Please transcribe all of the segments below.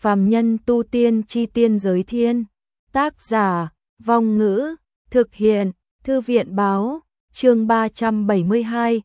Phàm nhân tu tiên chi tiên giới thiên. Tác giả, Vong Ngữ, thực hiện, Thư viện báo, chương 372,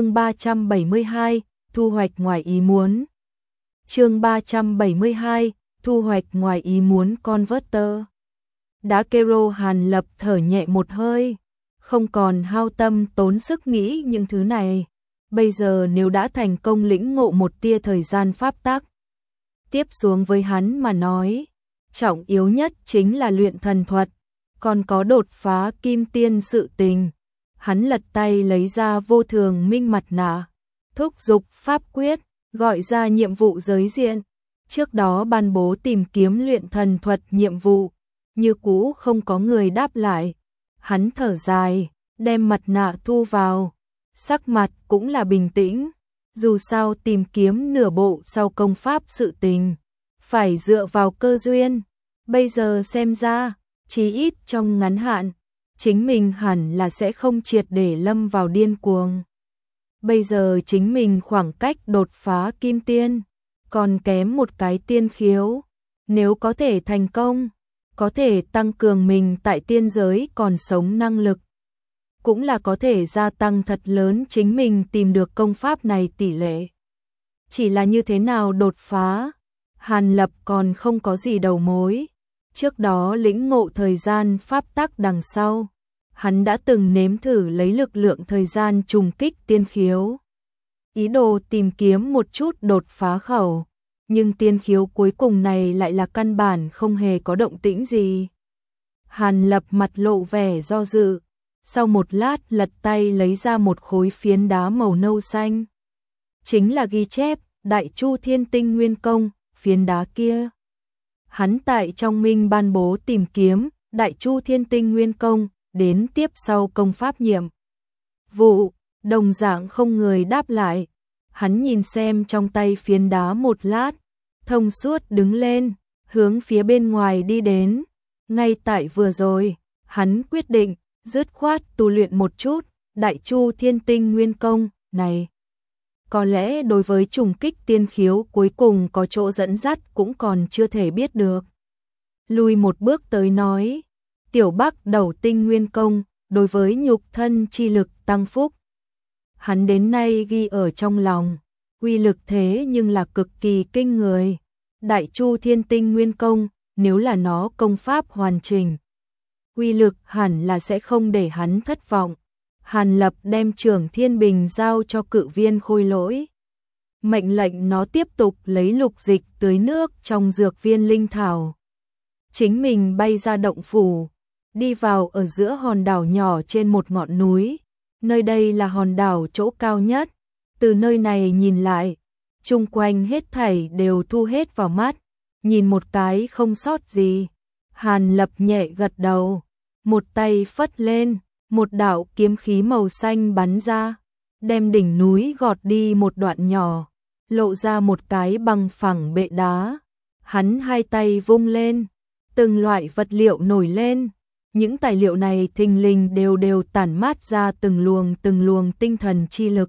thu hoạch ngoài ý muốn. Chương 372, thu hoạch ngoài ý muốn Converter. Đã kêu Hàn Lập thở nhẹ một hơi, không còn hao tâm tốn sức nghĩ những thứ này. Bây giờ nếu đã thành công lĩnh ngộ một tia thời gian pháp tắc, tiếp xuống với hắn mà nói, trọng yếu nhất chính là luyện thần thuật, còn có đột phá kim tiên sự tình. Hắn lật tay lấy ra vô thường minh mặt nạ, thúc giục pháp quyết, gọi ra nhiệm vụ giới diện. Trước đó ban bố tìm kiếm luyện thần thuật nhiệm vụ, như cũ không có người đáp lại. Hắn thở dài, đem mặt nạ thu vào, sắc mặt cũng là bình tĩnh. Dù sao tìm kiếm nửa bộ sau công pháp sự tình, phải dựa vào cơ duyên. Bây giờ xem ra, chí ít trong ngắn hạn, chính mình hẳn là sẽ không triệt để lâm vào điên cuồng. Bây giờ chính mình khoảng cách đột phá kim tiên, còn kém một cái tiên khiếu. Nếu có thể thành công, có thể tăng cường mình tại tiên giới còn sống năng lực, cũng là có thể gia tăng thật lớn chính mình tìm được công pháp này tỷ lệ. Chỉ là như thế nào đột phá, Hàn Lập còn không có gì đầu mối. Trước đó lĩnh ngộ thời gian pháp tắc đằng sau, hắn đã từng nếm thử lấy lực lượng thời gian trùng kích tiên khiếu, ý đồ tìm kiếm một chút đột phá khẩu, nhưng tiên khiếu cuối cùng này lại là căn bản không hề có động tĩnh gì. Hàn Lập mặt lộ vẻ do dự, sau một lát lật tay lấy ra một khối phiến đá màu nâu xanh. Chính là ghi chép Đại Chu Thiên Tinh Nguyên Công, phiến đá kia. Hắn tại trong minh ban bố tìm kiếm Đại Chu Thiên Tinh Nguyên Công, đến tiếp sau công pháp nhiệm vụ, đồng dạng không người đáp lại. Hắn nhìn xem trong tay phiến đá một lát, thông suốt đứng lên, hướng phía bên ngoài đi đến. Ngay tại vừa rồi, hắn quyết định dứt khoát tu luyện một chút Đại Chu Thiên Tinh Nguyên Công này. Có lẽ đối với trùng kích tiên khiếu cuối cùng có chỗ dẫn dắt cũng còn chưa thể biết được. Lùi một bước tới nói, Tiểu Bắc Đầu Tinh Nguyên Công đối với nhục thân chi lực tăng phúc, hắn đến nay ghi ở trong lòng, uy lực thế nhưng là cực kỳ kinh người. Đại Chu Thiên Tinh Nguyên Công, nếu là nó công pháp hoàn chỉnh, uy lực hẳn là sẽ không để hắn thất vọng. Hàn Lập đem Trường Thiên Bình giao cho Cự Viên Khôi Lỗi, mệnh lệnh nó tiếp tục lấy lục dịch tưới nước trong dược viên linh thảo. Chính mình bay ra động phủ, đi vào ở giữa hòn đảo nhỏ trên một ngọn núi. Nơi đây là hòn đảo chỗ cao nhất. Từ nơi này nhìn lại, chung quanh hết thảy đều thu hết vào mắt, nhìn một cái không sót gì. Hàn Lập nhẹ gật đầu, một tay phất lên, một đạo kiếm khí màu xanh bắn ra, đem đỉnh núi gọt đi một đoạn nhỏ, lộ ra một cái bằng phẳng bệ đá. Hắn hai tay vung lên, từng loại vật liệu nổi lên. Những tài liệu này thình lình đều tản mát ra từng luồng tinh thần chi lực.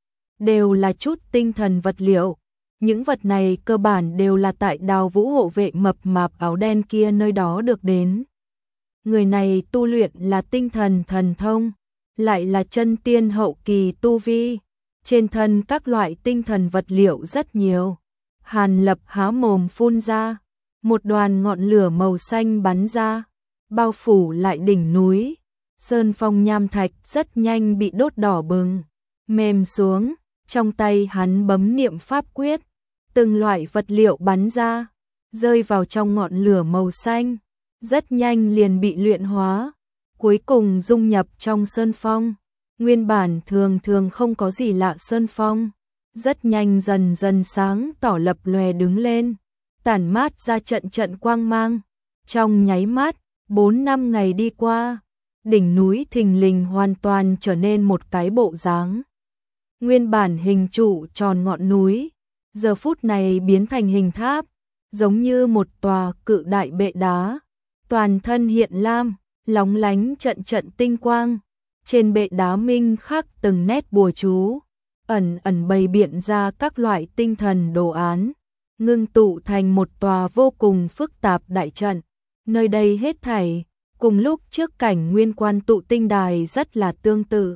Đều là chút tinh thần vật liệu. Những vật này cơ bản đều là tại Đào Vũ hộ vệ mập mạp áo đen kia nơi đó được đến. Người này tu luyện là tinh thần thần thông, lại là chân tiên hậu kỳ tu vi. Trên thân các loại tinh thần vật liệu rất nhiều. Hàn Lập há mồm phun ra, một đoàn ngọn lửa màu xanh bắn ra, bao phủ lại đỉnh núi. Sơn phong nham thạch rất nhanh bị đốt đỏ bừng, mềm xuống. Trong tay hắn bấm niệm pháp quyết, từng loại vật liệu bắn ra, rơi vào trong ngọn lửa màu xanh, rất nhanh liền bị luyện hóa, cuối cùng dung nhập trong sơn phong. Nguyên bản thường không có gì lạ sơn phong, rất nhanh dần dần sáng tỏ lập lòe đứng lên, tản mát ra trận quang mang. Trong nháy mắt, 4-5 ngày đi qua, đỉnh núi thình lình hoàn toàn trở nên một cái bộ dáng. Nguyên bản hình trụ tròn ngọn núi, giờ phút này biến thành hình tháp, giống như một tòa cự đại bệ đá, toàn thân hiện lam, lóng lánh trận tinh quang. Trên bệ đá minh khắc từng nét bùa chú, ẩn bày biện ra các loại tinh thần đồ án. ngưng tụ thành một tòa vô cùng phức tạp đại trận. Nơi đây hết thảy cùng lúc trước cảnh nguyên quan tụ tinh đài rất là tương tự.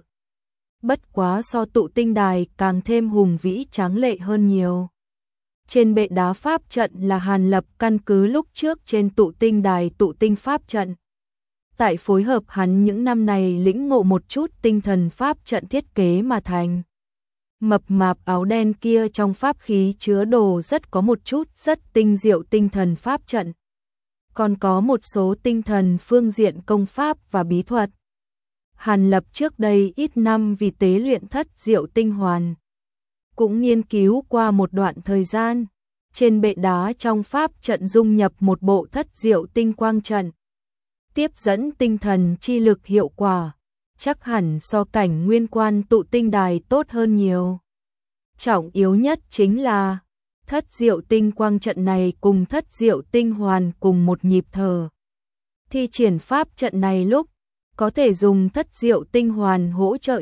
Bất quá so tụ tinh đài càng thêm hùng vĩ tráng lệ hơn nhiều. Trên bệ đá pháp trận là Hàn Lập căn cứ lúc trước trên tụ tinh đài tụ tinh pháp trận. Tại phối hợp hắn những năm này lĩnh ngộ một chút tinh thần pháp trận thiết kế mà thành. Mập mạp áo đen kia trong pháp khí chứa đồ rất có một chút rất tinh diệu tinh thần pháp trận. Còn có một số tinh thần phương diện công pháp và bí thuật. Hàn Lập trước đây ít năm vì tế luyện thất diệu tinh hoàn. Cũng nghiên cứu qua một đoạn thời gian. Trên bệ đá trong pháp trận dung nhập một bộ thất diệu tinh quang trận. Tiếp dẫn tinh thần chi lực hiệu quả. Chắc hẳn so cảnh nguyên quan tụ tinh đài tốt hơn nhiều. Trọng yếu nhất chính là thất diệu tinh quang trận này cùng thất diệu tinh hoàn cùng một nhịp thở. Thi triển pháp trận này lúc có thể dùng thất diệu tinh hoàn hỗ trợ,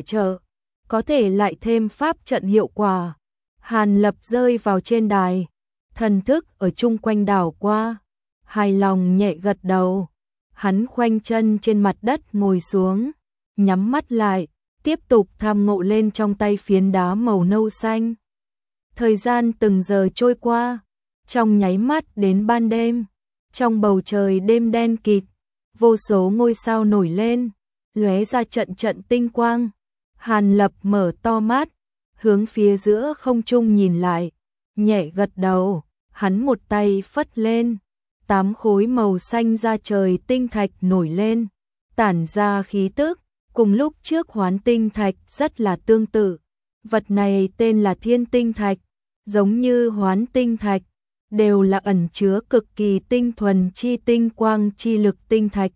có thể lại thêm pháp trận hiệu quả. Hàn Lập rơi vào trên đài, thần thức ở chung quanh đảo qua, hài lòng nhẹ gật đầu. Hắn khoanh chân trên mặt đất ngồi xuống, nhắm mắt lại, tiếp tục tham ngộ lên trong tay phiến đá màu nâu xanh. Thời gian từng giờ trôi qua, trong nháy mắt đến ban đêm, trong bầu trời đêm đen kịt, vô số ngôi sao nổi lên, lóe ra trận trận tinh quang. Hàn Lập mở to mắt, hướng phía giữa không trung nhìn lại, nhẹ gật đầu, hắn một tay phất lên, 8 khối màu xanh ra trời tinh thạch nổi lên, tản ra khí tức, cùng lúc trước hoán tinh thạch rất là tương tự. Vật này tên là thiên tinh thạch, giống như hoán tinh thạch, đều là ẩn chứa cực kỳ tinh thuần chi tinh quang chi lực tinh thạch.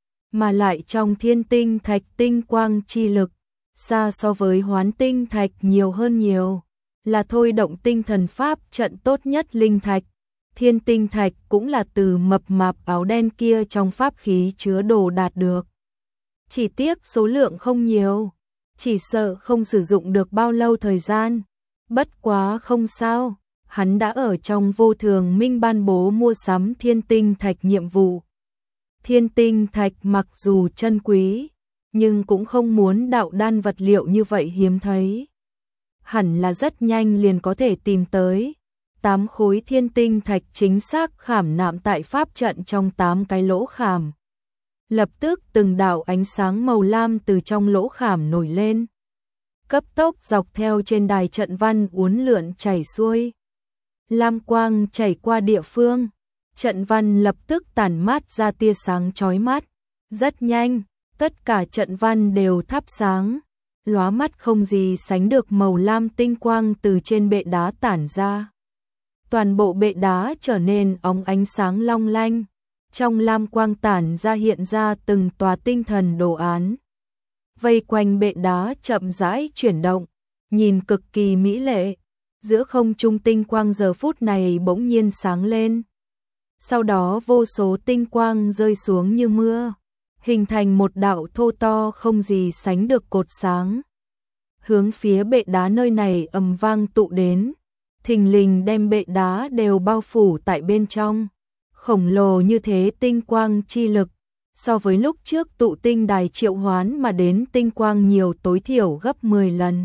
Mà lại trong thiên tinh thạch tinh quang chi lực, xa so với hoán tinh thạch nhiều hơn nhiều, là thôi động tinh thần pháp trận tốt nhất linh thạch. Thiên tinh thạch cũng là từ mập mạp áo đen kia trong pháp khí chứa đồ đạt được. Chỉ tiếc số lượng không nhiều, chỉ sợ không sử dụng được bao lâu thời gian. Bất quá không sao, hắn đã ở trong vô thường minh ban bố mua sắm thiên tinh thạch nhiệm vụ. Thiên tinh thạch mặc dù chân quý, nhưng cũng không muốn đạo đan vật liệu như vậy hiếm thấy. Hẳn là rất nhanh liền có thể tìm tới. 8 khối thiên tinh thạch chính xác khảm nạm tại pháp trận trong 8 cái lỗ khảm. Lập tức từng đạo ánh sáng màu lam từ trong lỗ khảm nổi lên. Cấp tốc dọc theo trên đài trận văn uốn lượn chảy xuôi. Lam quang chảy qua địa phương. Trận văn lập tức tản mát ra tia sáng chói mắt. Rất nhanh, tất cả trận văn đều thắp sáng. Lóa mắt không gì sánh được màu lam tinh quang từ trên bệ đá tản ra. Toàn bộ bệ đá trở nên óng ánh sáng long lanh. Trong lam quang tản ra hiện ra từng tòa tinh thần đồ án. Vây quanh bệ đá chậm rãi chuyển động, nhìn cực kỳ mỹ lệ. Giữa không trung tinh quang giờ phút này bỗng nhiên sáng lên. Sau đó vô số tinh quang rơi xuống như mưa, hình thành một đạo thô to không gì sánh được cột sáng. Hướng phía bệ đá nơi này ầm vang tụ đến, thình lình đem bệ đá đều bao phủ tại bên trong. Khổng lồ như thế tinh quang chi lực, so với lúc trước tụ tinh đài triệu hoán mà đến tinh quang nhiều tối thiểu gấp 10 lần.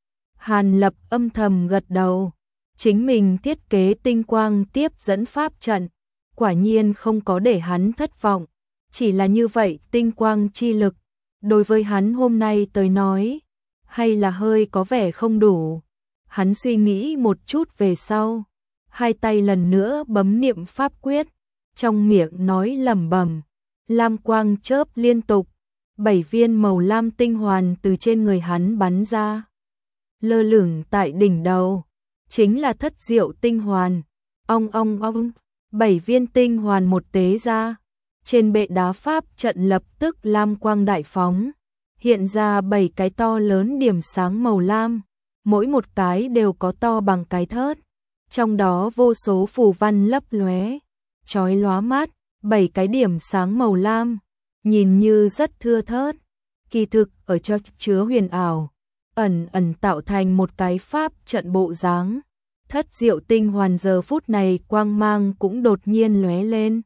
Hàn Lập âm thầm gật đầu, chính mình thiết kế tinh quang tiếp dẫn pháp trận, quả nhiên không có để hắn thất vọng, chỉ là như vậy tinh quang chi lực, đối với hắn hôm nay tới nói, hay là hơi có vẻ không đủ. Hắn suy nghĩ một chút về sau, hai tay lần nữa bấm niệm pháp quyết, trong miệng nói lẩm bẩm, lam quang chớp liên tục, 7 viên màu lam tinh hoàn từ trên người hắn bắn ra, lơ lửng tại đỉnh đầu, chính là thất diệu tinh hoàn. Ong ong ong, 7 viên tinh hoàn một tế ra, trên bệ đá pháp trận lập tức lam quang đại phóng, hiện ra 7 cái to lớn điểm sáng màu lam, mỗi một cái đều có to bằng cái thớt, trong đó vô số phù văn lấp lóe, chói lóa mắt. 7 cái điểm sáng màu lam, nhìn như rất thưa thớt, kỳ thực ở cho chứa huyền ảo, ẩn ẩn tạo thành một cái pháp trận bộ dáng. Thất diệu tinh hoàn giờ phút này quang mang cũng đột nhiên lóe lên.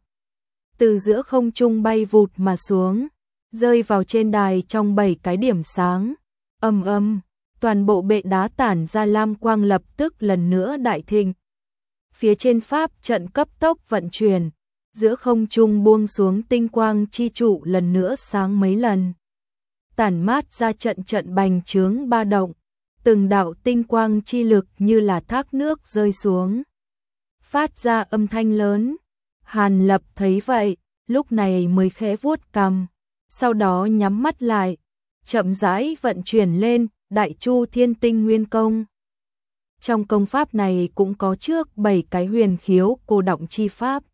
Từ giữa không trung bay vụt mà xuống, rơi vào trên đài trong 7 cái điểm sáng. Ầm ầm, toàn bộ bệ đá tản ra lam quang lập tức lần nữa đại thịnh. Phía trên pháp trận cấp tốc vận chuyển, giữa không trung buông xuống tinh quang chi trụ lần nữa sáng mấy lần. Tản mát ra trận trận bành trướng ba động, từng đạo tinh quang chi lực như là thác nước rơi xuống, phát ra âm thanh lớn. Hàn Lập thấy vậy, lúc này mới khẽ vuốt cằm, sau đó nhắm mắt lại, chậm rãi vận chuyển lên Đại Chu Thiên Tinh Nguyên Công. Trong công pháp này cũng có trước 7 cái huyền khiếu cô động chi pháp,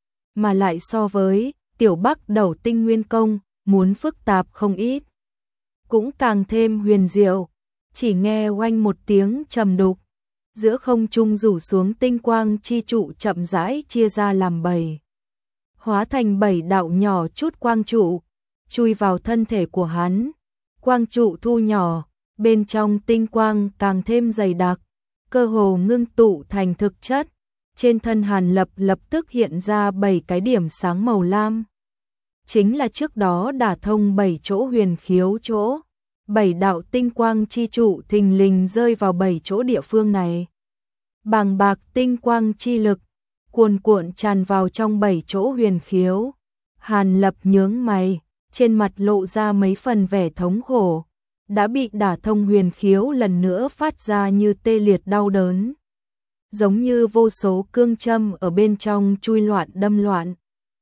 mà lại so với Tiểu Bắc Đầu Tinh Nguyên Công muốn phức tạp không ít, cũng càng thêm huyền diệu. Chỉ nghe oanh một tiếng trầm đục, giữa không trung rủ xuống tinh quang chi trụ chậm rãi chia ra làm 7, hóa thành 7 đạo nhỏ chút quang trụ, chui vào thân thể của hắn. Quang trụ thu nhỏ, bên trong tinh quang càng thêm dày đặc, cơ hồ ngưng tụ thành thực chất. Trên thân Hàn Lập lập tức hiện ra 7 cái điểm sáng màu lam, chính là trước đó đả thông 7 chỗ huyền khiếu chỗ. 7 đạo tinh quang chi trụ thình lình rơi vào 7 chỗ địa phương này. Bàng bạc tinh quang chi lực cuồn cuộn tràn vào trong 7 chỗ huyền khiếu. Hàn Lập nhướng mày, trên mặt lộ ra mấy phần vẻ thống khổ. Đã bị đả thông huyền khiếu lần nữa phát ra như tê liệt đau đớn, giống như vô số cương châm ở bên trong chui loạn đâm loạn.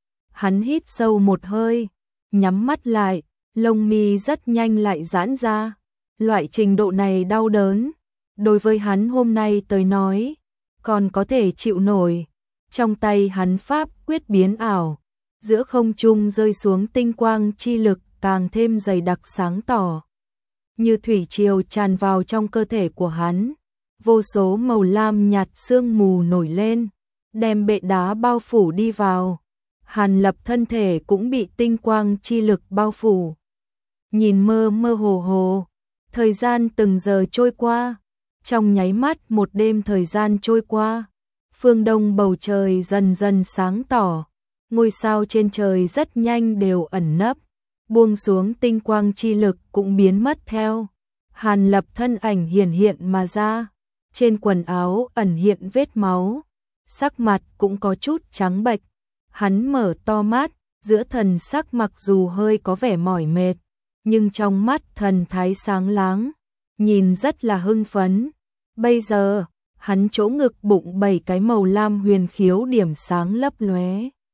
Hắn hít sâu một hơi, nhắm mắt lại, lông mi rất nhanh lại giãn ra. Loại trình độ này đau đớn, đối với hắn hôm nay tới nói, còn có thể chịu nổi. Trong tay hắn pháp quyết biến ảo, giữa không trung rơi xuống tinh quang chi lực càng thêm dày đặc sáng tỏ, như thủy triều tràn vào trong cơ thể của hắn. Vô số màu lam nhạt sương mù nổi lên, đem bệ đá bao phủ đi vào. Hàn Lập thân thể cũng bị tinh quang chi lực bao phủ, nhìn mơ mơ hồ hồ. Thời gian từng giờ trôi qua, trong nháy mắt một đêm thời gian trôi qua. Phương Đông bầu trời dần dần sáng tỏ, ngôi sao trên trời rất nhanh đều ẩn nấp, buông xuống tinh quang chi lực cũng biến mất theo. Hàn Lập thân ảnh hiển hiện mà ra, trên quần áo ẩn hiện vết máu, sắc mặt cũng có chút trắng bệch. Hắn mở to mắt, giữa thần sắc mặc dù hơi có vẻ mỏi mệt, nhưng trong mắt thần thái sáng láng, nhìn rất là hưng phấn. Bây giờ, hắn chỗ ngực bụng 7 cái màu lam huyền khiếu điểm sáng lấp lóe,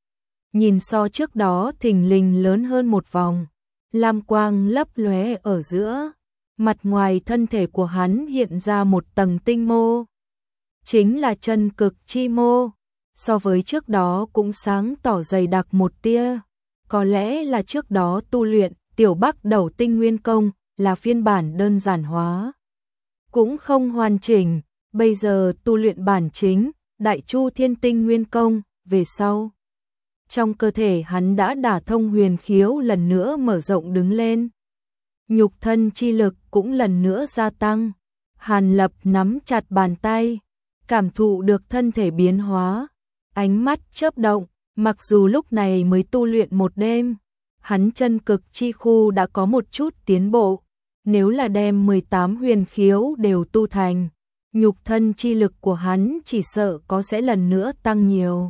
nhìn so trước đó thình lình lớn hơn một vòng, lam quang lấp lóe ở giữa. Mặt ngoài thân thể của hắn hiện ra một tầng tinh mô, chính là chân cực chi mô, so với trước đó cũng sáng tỏ dày đặc một tia. Có lẽ là trước đó tu luyện Tiểu Bắc Đầu Tinh Nguyên Công là phiên bản đơn giản hóa, cũng không hoàn chỉnh. Bây giờ tu luyện bản chính Đại Chu Thiên Tinh Nguyên Công về sau, trong cơ thể hắn đã đả thông huyền khiếu lần nữa mở rộng đứng lên, nhục thân chi lực cũng lần nữa gia tăng. Hàn Lập nắm chặt bàn tay, cảm thụ được thân thể biến hóa, ánh mắt chớp động. Mặc dù lúc này mới tu luyện một đêm, hắn chân cực chi khu đã có một chút tiến bộ. Nếu là đem 18 huyền khiếu đều tu thành, nhục thân chi lực của hắn chỉ sợ có sẽ lần nữa tăng nhiều.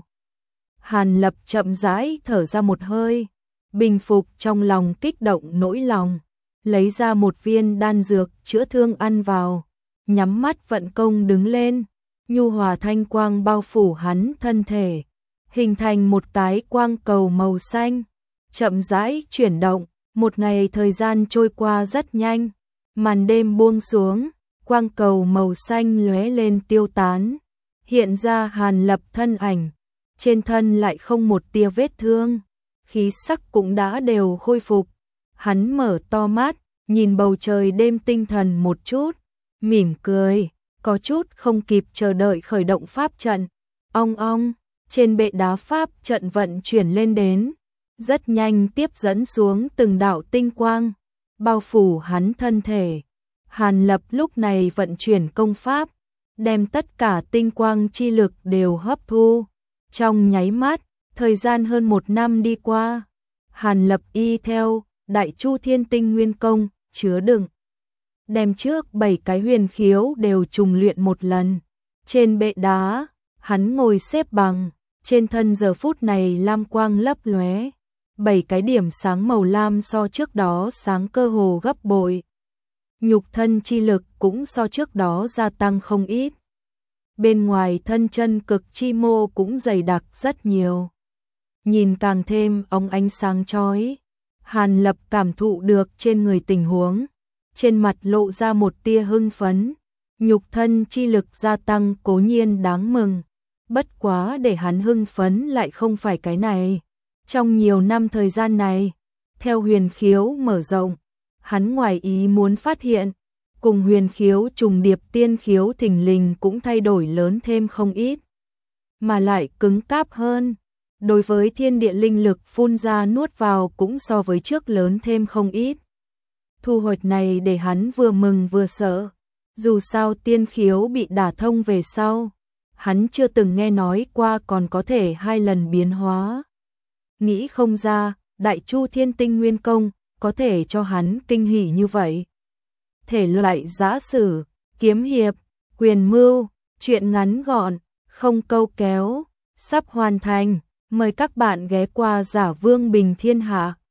Hàn Lập chậm rãi thở ra một hơi, bình phục trong lòng kích động nỗi lòng, lấy ra một viên đan dược chữa thương ăn vào, nhắm mắt vận công đứng lên. Nhu hòa thanh quang bao phủ hắn thân thể, hình thành một cái quang cầu màu xanh, chậm rãi chuyển động. Một ngày thời gian trôi qua rất nhanh, màn đêm buông xuống, quang cầu màu xanh lóe lên tiêu tán, hiện ra Hàn Lập thân ảnh, trên thân lại không một tia vết thương, khí sắc cũng đã đều khôi phục. Hắn mở to mắt, nhìn bầu trời đêm tinh thần một chút, mỉm cười, có chút không kịp chờ đợi khởi động pháp trận. Ong ong, trên bệ đá pháp trận vận chuyển lên đến, rất nhanh tiếp dẫn xuống từng đạo tinh quang, bao phủ hắn thân thể. Hàn Lập lúc này vận chuyển công pháp, đem tất cả tinh quang chi lực đều hấp thu. Trong nháy mắt, thời gian hơn 1 năm đi qua, Hàn Lập y theo Đại Chu Thiên Tinh Nguyên Công chứa đựng, đem trước 7 cái huyền khiếu đều trùng luyện một lần. Trên bệ đá, hắn ngồi xếp bằng, trên thân giờ phút này lam quang lấp lóe, 7 cái điểm sáng màu lam so trước đó sáng cơ hồ gấp bội. Nhục thân chi lực cũng so trước đó gia tăng không ít. Bên ngoài thân chân cực chi mô cũng dày đặc rất nhiều. Nhìn càng thêm óng ánh sáng chói. Hàn Lập cảm thụ được trên người tình huống, trên mặt lộ ra một tia hưng phấn. Nhục thân chi lực gia tăng cố nhiên đáng mừng, bất quá để hắn hưng phấn lại không phải cái này. Trong nhiều năm thời gian này, theo huyền khiếu mở rộng, hắn ngoài ý muốn phát hiện, cùng huyền khiếu trùng điệp tiên khiếu thình lình cũng thay đổi lớn thêm không ít, mà lại cứng cáp hơn. Đối với thiên địa linh lực phun ra nuốt vào cũng so với trước lớn thêm không ít. Thu hoạch này để hắn vừa mừng vừa sợ. Dù sao tiên khiếu bị đả thông về sau, hắn chưa từng nghe nói qua còn có thể 2 lần biến hóa. Nghĩ không ra, Đại Chu Thiên Tinh Nguyên Công có thể cho hắn kinh hỉ như vậy. Thể loại giã sử, kiếm hiệp, quyền mưu, truyện ngắn gọn, không câu kéo, sắp hoàn thành. Mời các bạn ghé qua Giả Vương Bình Thiên Hạ.